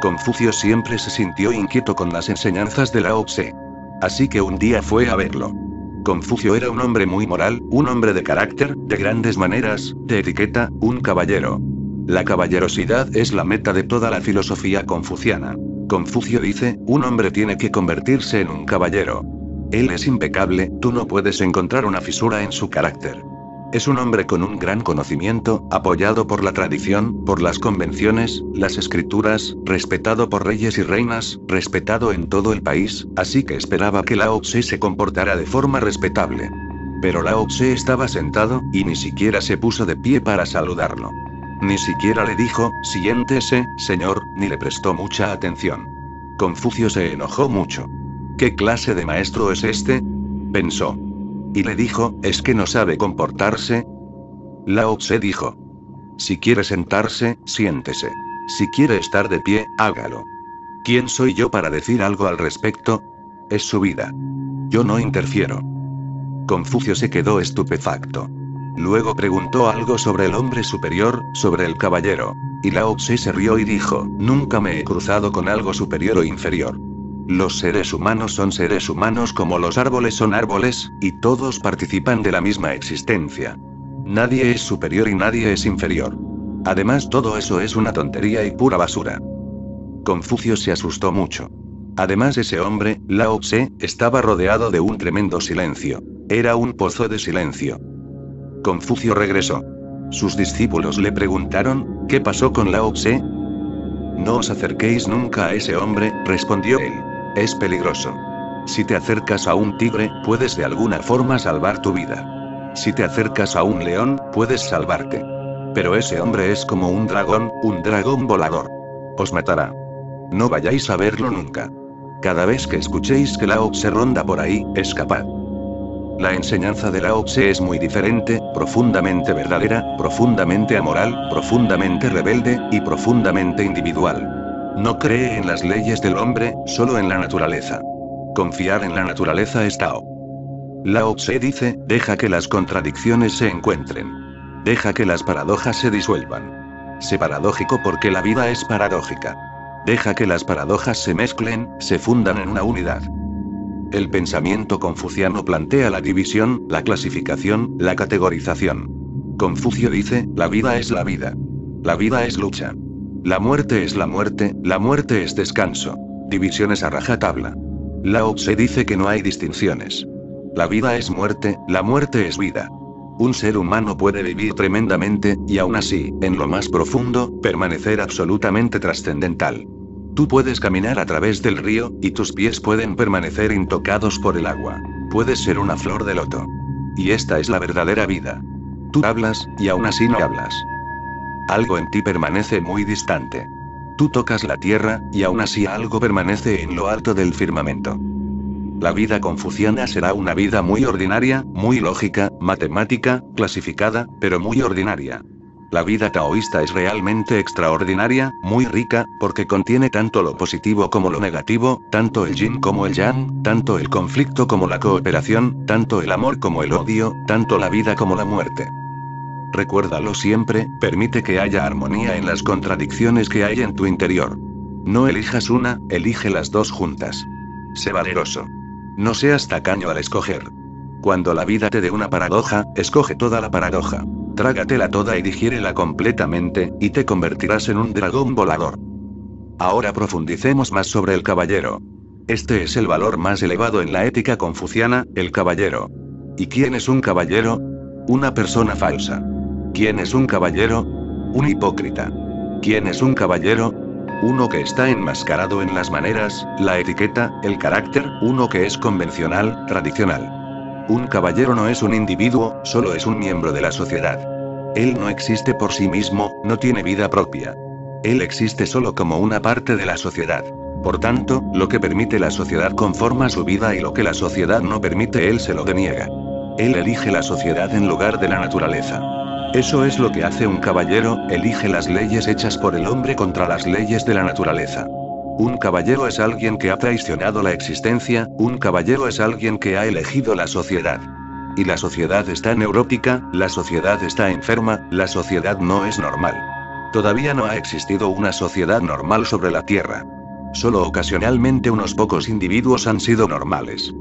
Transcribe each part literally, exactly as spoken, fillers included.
Confucio siempre se sintió inquieto con las enseñanzas de Lao Tse. Así que un día fue a verlo. Confucio era un hombre muy moral, un hombre de carácter, de grandes maneras, de etiqueta, un caballero. La caballerosidad es la meta de toda la filosofía confuciana. Confucio dice, un hombre tiene que convertirse en un caballero. Él es impecable, tú no puedes encontrar una fisura en su carácter. Es un hombre con un gran conocimiento, apoyado por la tradición, por las convenciones, las escrituras, respetado por reyes y reinas, respetado en todo el país, así que esperaba que Lao Tse se comportara de forma respetable. Pero Lao Tse estaba sentado, y ni siquiera se puso de pie para saludarlo. Ni siquiera le dijo, siéntese, señor, ni le prestó mucha atención. Confucio se enojó mucho. ¿Qué clase de maestro es este?, pensó. Y le dijo, ¿es que no sabe comportarse? Lao Tse dijo. Si quiere sentarse, siéntese. Si quiere estar de pie, hágalo. ¿Quién soy yo para decir algo al respecto? Es su vida. Yo no interfiero. Confucio se quedó estupefacto. Luego preguntó algo sobre el hombre superior, sobre el caballero. Y Lao Tse se rió y dijo, nunca me he cruzado con algo superior o inferior. Los seres humanos son seres humanos como los árboles son árboles, y todos participan de la misma existencia. Nadie es superior y nadie es inferior. Además, todo eso es una tontería y pura basura. Confucio se asustó mucho. Además, ese hombre, Lao Tse, estaba rodeado de un tremendo silencio. Era un pozo de silencio. Confucio regresó. Sus discípulos le preguntaron, ¿qué pasó con Lao Tse? No os acerquéis nunca a ese hombre, respondió él. Es peligroso. Si te acercas a un tigre, puedes de alguna forma salvar tu vida. Si te acercas a un león, puedes salvarte. Pero ese hombre es como un dragón, un dragón volador. Os matará. No vayáis a verlo nunca. Cada vez que escuchéis que Lao Tse ronda por ahí, escapad. La enseñanza de Lao Tse es muy diferente, profundamente verdadera, profundamente amoral, profundamente rebelde, y profundamente individual. No cree en las leyes del hombre, solo en la naturaleza. Confiar en la naturaleza es Tao. Lao Tse dice, deja que las contradicciones se encuentren. Deja que las paradojas se disuelvan. Sé paradójico porque la vida es paradójica. Deja que las paradojas se mezclen, se fundan en una unidad. El pensamiento confuciano plantea la división, la clasificación, la categorización. Confucio dice, la vida es la vida. La vida es lucha. La muerte es la muerte, la muerte es descanso. Divisiones a rajatabla. Lao Tse dice que no hay distinciones. La vida es muerte, la muerte es vida. Un ser humano puede vivir tremendamente, y aún así, en lo más profundo, permanecer absolutamente trascendental. Tú puedes caminar a través del río, y tus pies pueden permanecer intocados por el agua. Puedes ser una flor de loto. Y esta es la verdadera vida. Tú hablas, y aún así no hablas. Algo en ti permanece muy distante. Tú tocas la tierra, y aún así algo permanece en lo alto del firmamento. La vida confuciana será una vida muy ordinaria, muy lógica, matemática, clasificada, pero muy ordinaria. La vida taoísta es realmente extraordinaria, muy rica, porque contiene tanto lo positivo como lo negativo, tanto el yin como el yang, tanto el conflicto como la cooperación, tanto el amor como el odio, tanto la vida como la muerte. Recuérdalo siempre, permite que haya armonía en las contradicciones que hay en tu interior. No elijas una, elige las dos juntas. Sé valeroso. No seas tacaño al escoger. Cuando la vida te dé una paradoja, escoge toda la paradoja. Trágatela toda y digiérela completamente, y te convertirás en un dragón volador. Ahora profundicemos más sobre el caballero. Este es el valor más elevado en la ética confuciana, el caballero. ¿Y quién es un caballero? Una persona falsa. ¿Quién es un caballero? Un hipócrita. ¿Quién es un caballero? Uno que está enmascarado en las maneras, la etiqueta, el carácter, uno que es convencional, tradicional. Un caballero no es un individuo, solo es un miembro de la sociedad. Él no existe por sí mismo, no tiene vida propia. Él existe solo como una parte de la sociedad. Por tanto, lo que permite la sociedad conforma su vida y lo que la sociedad no permite él se lo deniega. Él elige la sociedad en lugar de la naturaleza. Eso es lo que hace un caballero, elige las leyes hechas por el hombre contra las leyes de la naturaleza. Un caballero es alguien que ha traicionado la existencia, un caballero es alguien que ha elegido la sociedad. Y la sociedad está neurótica, la sociedad está enferma, la sociedad no es normal. Todavía no ha existido una sociedad normal sobre la Tierra. Solo ocasionalmente unos pocos individuos han sido normales.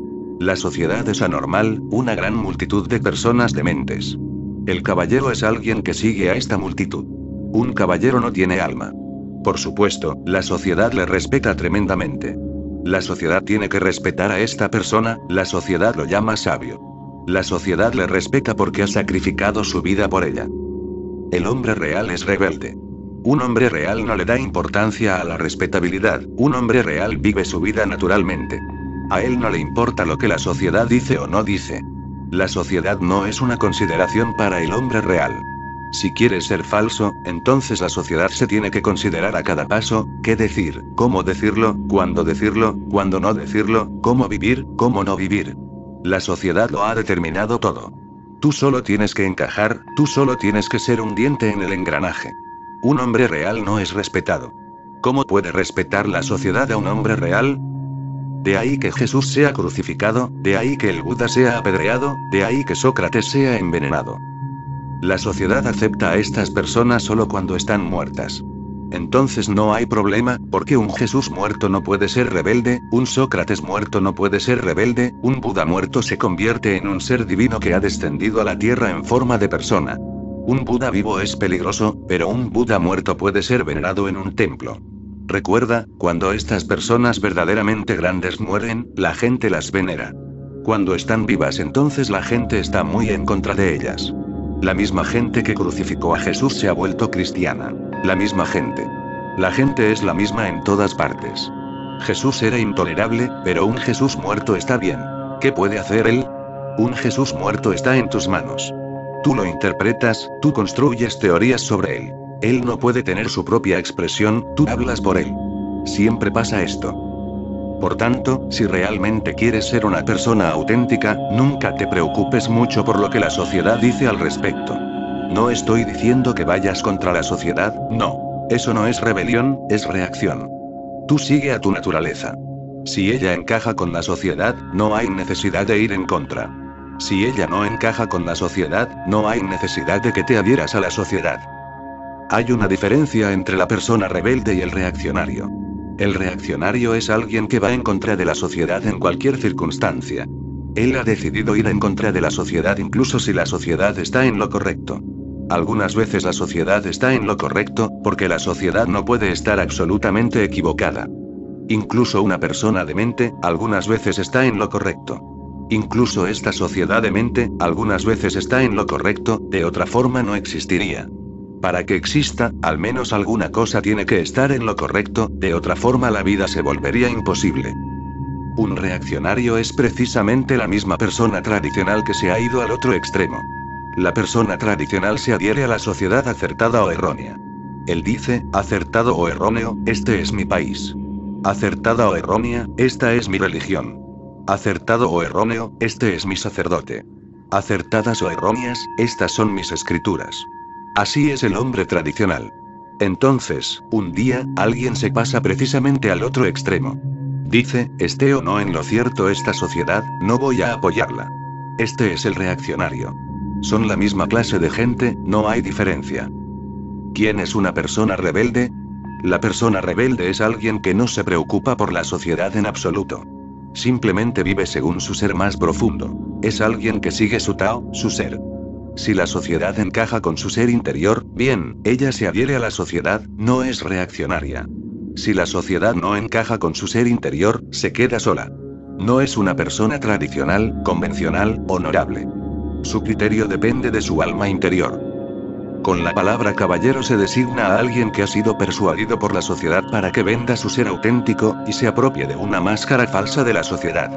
La sociedad es anormal, una gran multitud de personas dementes. El caballero es alguien que sigue a esta multitud. Un caballero no tiene alma. Por supuesto, la sociedad le respeta tremendamente. La sociedad tiene que respetar a esta persona, la sociedad lo llama sabio. La sociedad le respeta porque ha sacrificado su vida por ella. El hombre real es rebelde. Un hombre real no le da importancia a la respetabilidad, un hombre real vive su vida naturalmente. A él no le importa lo que la sociedad dice o no dice. La sociedad no es una consideración para el hombre real. Si quieres ser falso, entonces la sociedad se tiene que considerar a cada paso, qué decir, cómo decirlo, cuándo decirlo, cuándo no decirlo, cómo vivir, cómo no vivir. La sociedad lo ha determinado todo. Tú solo tienes que encajar, tú solo tienes que ser un diente en el engranaje. Un hombre real no es respetado. ¿Cómo puede respetar la sociedad a un hombre real? De ahí que Jesús sea crucificado, de ahí que el Buda sea apedreado, de ahí que Sócrates sea envenenado. La sociedad acepta a estas personas solo cuando están muertas. Entonces no hay problema, porque un Jesús muerto no puede ser rebelde, un Sócrates muerto no puede ser rebelde, un Buda muerto se convierte en un ser divino que ha descendido a la tierra en forma de persona. Un Buda vivo es peligroso, pero un Buda muerto puede ser venerado en un templo. Recuerda, cuando estas personas verdaderamente grandes mueren, la gente las venera. Cuando están vivas, entonces la gente está muy en contra de ellas. La misma gente que crucificó a Jesús se ha vuelto cristiana. La misma gente. La gente es la misma en todas partes. Jesús era intolerable, pero un Jesús muerto está bien. ¿Qué puede hacer él? Un Jesús muerto está en tus manos. Tú lo interpretas, tú construyes teorías sobre él. Él no puede tener su propia expresión, tú hablas por él. Siempre pasa esto. Por tanto, si realmente quieres ser una persona auténtica, nunca te preocupes mucho por lo que la sociedad dice al respecto. No estoy diciendo que vayas contra la sociedad, no. Eso no es rebelión, es reacción. Tú sigue a tu naturaleza. Si ella encaja con la sociedad, no hay necesidad de ir en contra. Si ella no encaja con la sociedad, no hay necesidad de que te adhieras a la sociedad. Hay una diferencia entre la persona rebelde y el reaccionario. El reaccionario es alguien que va en contra de la sociedad en cualquier circunstancia. Él ha decidido ir en contra de la sociedad incluso si la sociedad está en lo correcto. Algunas veces la sociedad está en lo correcto, porque la sociedad no puede estar absolutamente equivocada. Incluso una persona demente, algunas veces está en lo correcto. Incluso esta sociedad demente, algunas veces está en lo correcto, de otra forma no existiría. Para que exista, al menos alguna cosa tiene que estar en lo correcto, de otra forma la vida se volvería imposible. Un reaccionario es precisamente la misma persona tradicional que se ha ido al otro extremo. La persona tradicional se adhiere a la sociedad acertada o errónea. Él dice, acertado o erróneo, este es mi país. Acertada o errónea, esta es mi religión. Acertado o erróneo, este es mi sacerdote. Acertadas o erróneas, estas son mis escrituras. Así es el hombre tradicional. Entonces, un día, alguien se pasa precisamente al otro extremo. Dice, esté o no en lo cierto esta sociedad, no voy a apoyarla. Este es el reaccionario. Son la misma clase de gente, no hay diferencia. ¿Quién es una persona rebelde? La persona rebelde es alguien que no se preocupa por la sociedad en absoluto. Simplemente vive según su ser más profundo. Es alguien que sigue su Tao, su ser. Si la sociedad encaja con su ser interior, bien, ella se adhiere a la sociedad, no es reaccionaria. Si la sociedad no encaja con su ser interior, se queda sola. No es una persona tradicional, convencional, honorable. Su criterio depende de su alma interior. Con la palabra caballero se designa a alguien que ha sido persuadido por la sociedad para que venda su ser auténtico, y se apropie de una máscara falsa de la sociedad.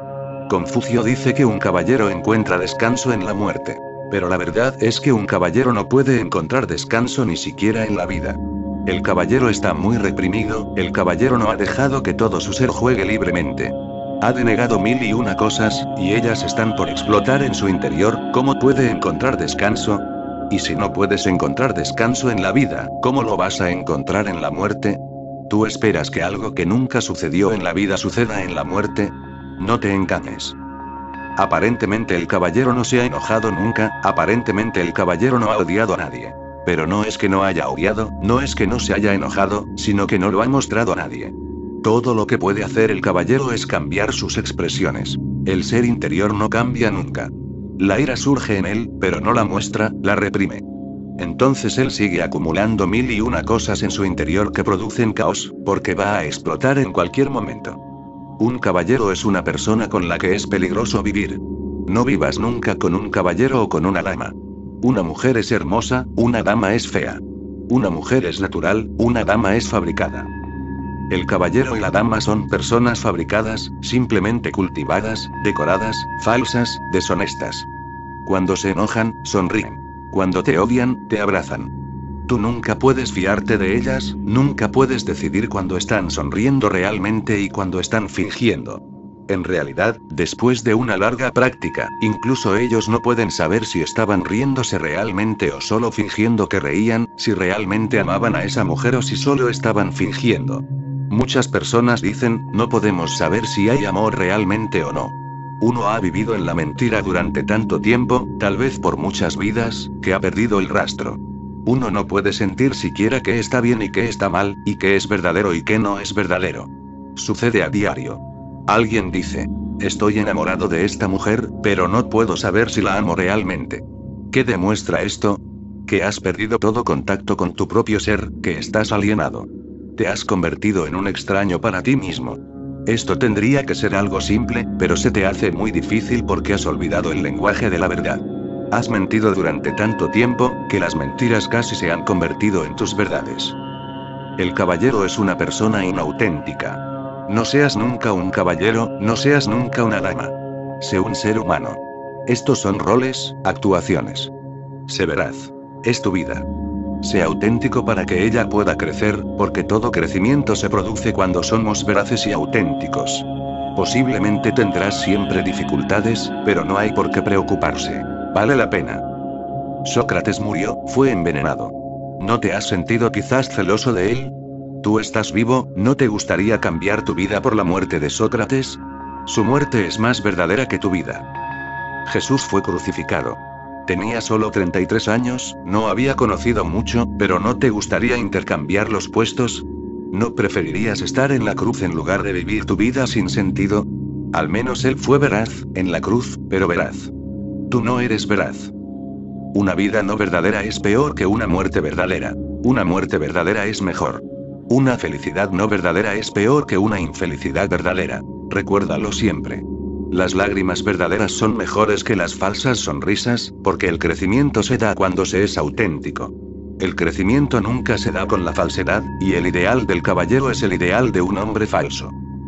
Confucio dice que un caballero encuentra descanso en la muerte. Pero la verdad es que un caballero no puede encontrar descanso ni siquiera en la vida. El caballero está muy reprimido, el caballero no ha dejado que todo su ser juegue libremente. Ha denegado mil y una cosas, y ellas están por explotar en su interior. ¿Cómo puede encontrar descanso? Y si no puedes encontrar descanso en la vida, ¿cómo lo vas a encontrar en la muerte? ¿Tú esperas que algo que nunca sucedió en la vida suceda en la muerte? No te engañes. Aparentemente el caballero no se ha enojado nunca, aparentemente el caballero no ha odiado a nadie. Pero no es que no haya odiado, no es que no se haya enojado, sino que no lo ha mostrado a nadie. Todo lo que puede hacer el caballero es cambiar sus expresiones. El ser interior no cambia nunca. La ira surge en él, pero no la muestra, la reprime. Entonces él sigue acumulando mil y una cosas en su interior que producen caos, porque va a explotar en cualquier momento. Un caballero es una persona con la que es peligroso vivir. No vivas nunca con un caballero o con una dama. Una mujer es hermosa, una dama es fea. Una mujer es natural, una dama es fabricada. El caballero y la dama son personas fabricadas, simplemente cultivadas, decoradas, falsas, deshonestas. Cuando se enojan, sonríen. Cuando te odian, te abrazan. Tú nunca puedes fiarte de ellas, nunca puedes decidir cuando están sonriendo realmente y cuando están fingiendo. En realidad, después de una larga práctica, incluso ellos no pueden saber si estaban riéndose realmente o solo fingiendo que reían, si realmente amaban a esa mujer o si solo estaban fingiendo. Muchas personas dicen, no podemos saber si hay amor realmente o no. Uno ha vivido en la mentira durante tanto tiempo, tal vez por muchas vidas, que ha perdido el rastro. Uno no puede sentir siquiera qué está bien y qué está mal, y qué es verdadero y qué no es verdadero. Sucede a diario. Alguien dice, estoy enamorado de esta mujer, pero no puedo saber si la amo realmente. ¿Qué demuestra esto? Que has perdido todo contacto con tu propio ser, que estás alienado. Te has convertido en un extraño para ti mismo. Esto tendría que ser algo simple, pero se te hace muy difícil porque has olvidado el lenguaje de la verdad. Has mentido durante tanto tiempo, que las mentiras casi se han convertido en tus verdades. El caballero es una persona inauténtica. No seas nunca un caballero, no seas nunca una dama. Sé un ser humano. Estos son roles, actuaciones. Sé veraz. Es tu vida. Sé auténtico para que ella pueda crecer, porque todo crecimiento se produce cuando somos veraces y auténticos. Posiblemente tendrás siempre dificultades, pero no hay por qué preocuparse. Vale la pena. Sócrates murió, fue envenenado. ¿No te has sentido quizás celoso de él? Tú estás vivo, ¿no te gustaría cambiar tu vida por la muerte de Sócrates? Su muerte es más verdadera que tu vida. Jesús fue crucificado. Tenía solo treinta y tres años, no había conocido mucho, pero ¿no te gustaría intercambiar los puestos? ¿No preferirías estar en la cruz en lugar de vivir tu vida sin sentido? Al menos él fue veraz, en la cruz, pero veraz. Tú no eres veraz. Una vida no verdadera es peor que una muerte verdadera. Una muerte verdadera es mejor. Una felicidad no verdadera es peor que una infelicidad verdadera. Recuérdalo siempre. Las lágrimas verdaderas son mejores que las falsas sonrisas, porque el crecimiento se da cuando se es auténtico. El crecimiento nunca se da con la falsedad, y el ideal del caballero es el ideal de un hombre falso.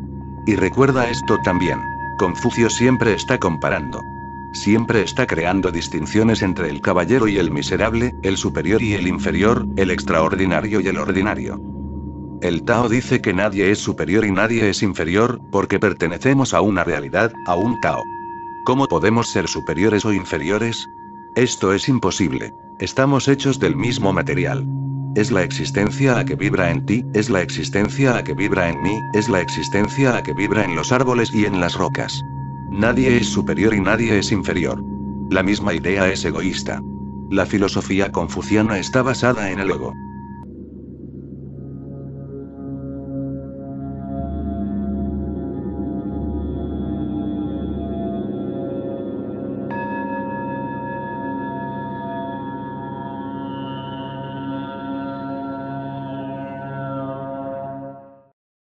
Y recuerda esto también. Confucio siempre está comparando. Siempre está creando distinciones entre el caballero y el miserable, el superior y el inferior, el extraordinario y el ordinario. El Tao dice que nadie es superior y nadie es inferior, porque pertenecemos a una realidad, a un Tao. ¿Cómo podemos ser superiores o inferiores? Esto es imposible. Estamos hechos del mismo material. Es la existencia la que vibra en ti, es la existencia la que vibra en mí, es la existencia la que vibra en los árboles y en las rocas. Nadie es superior y nadie es inferior. La misma idea es egoísta. La filosofía confuciana está basada en el ego.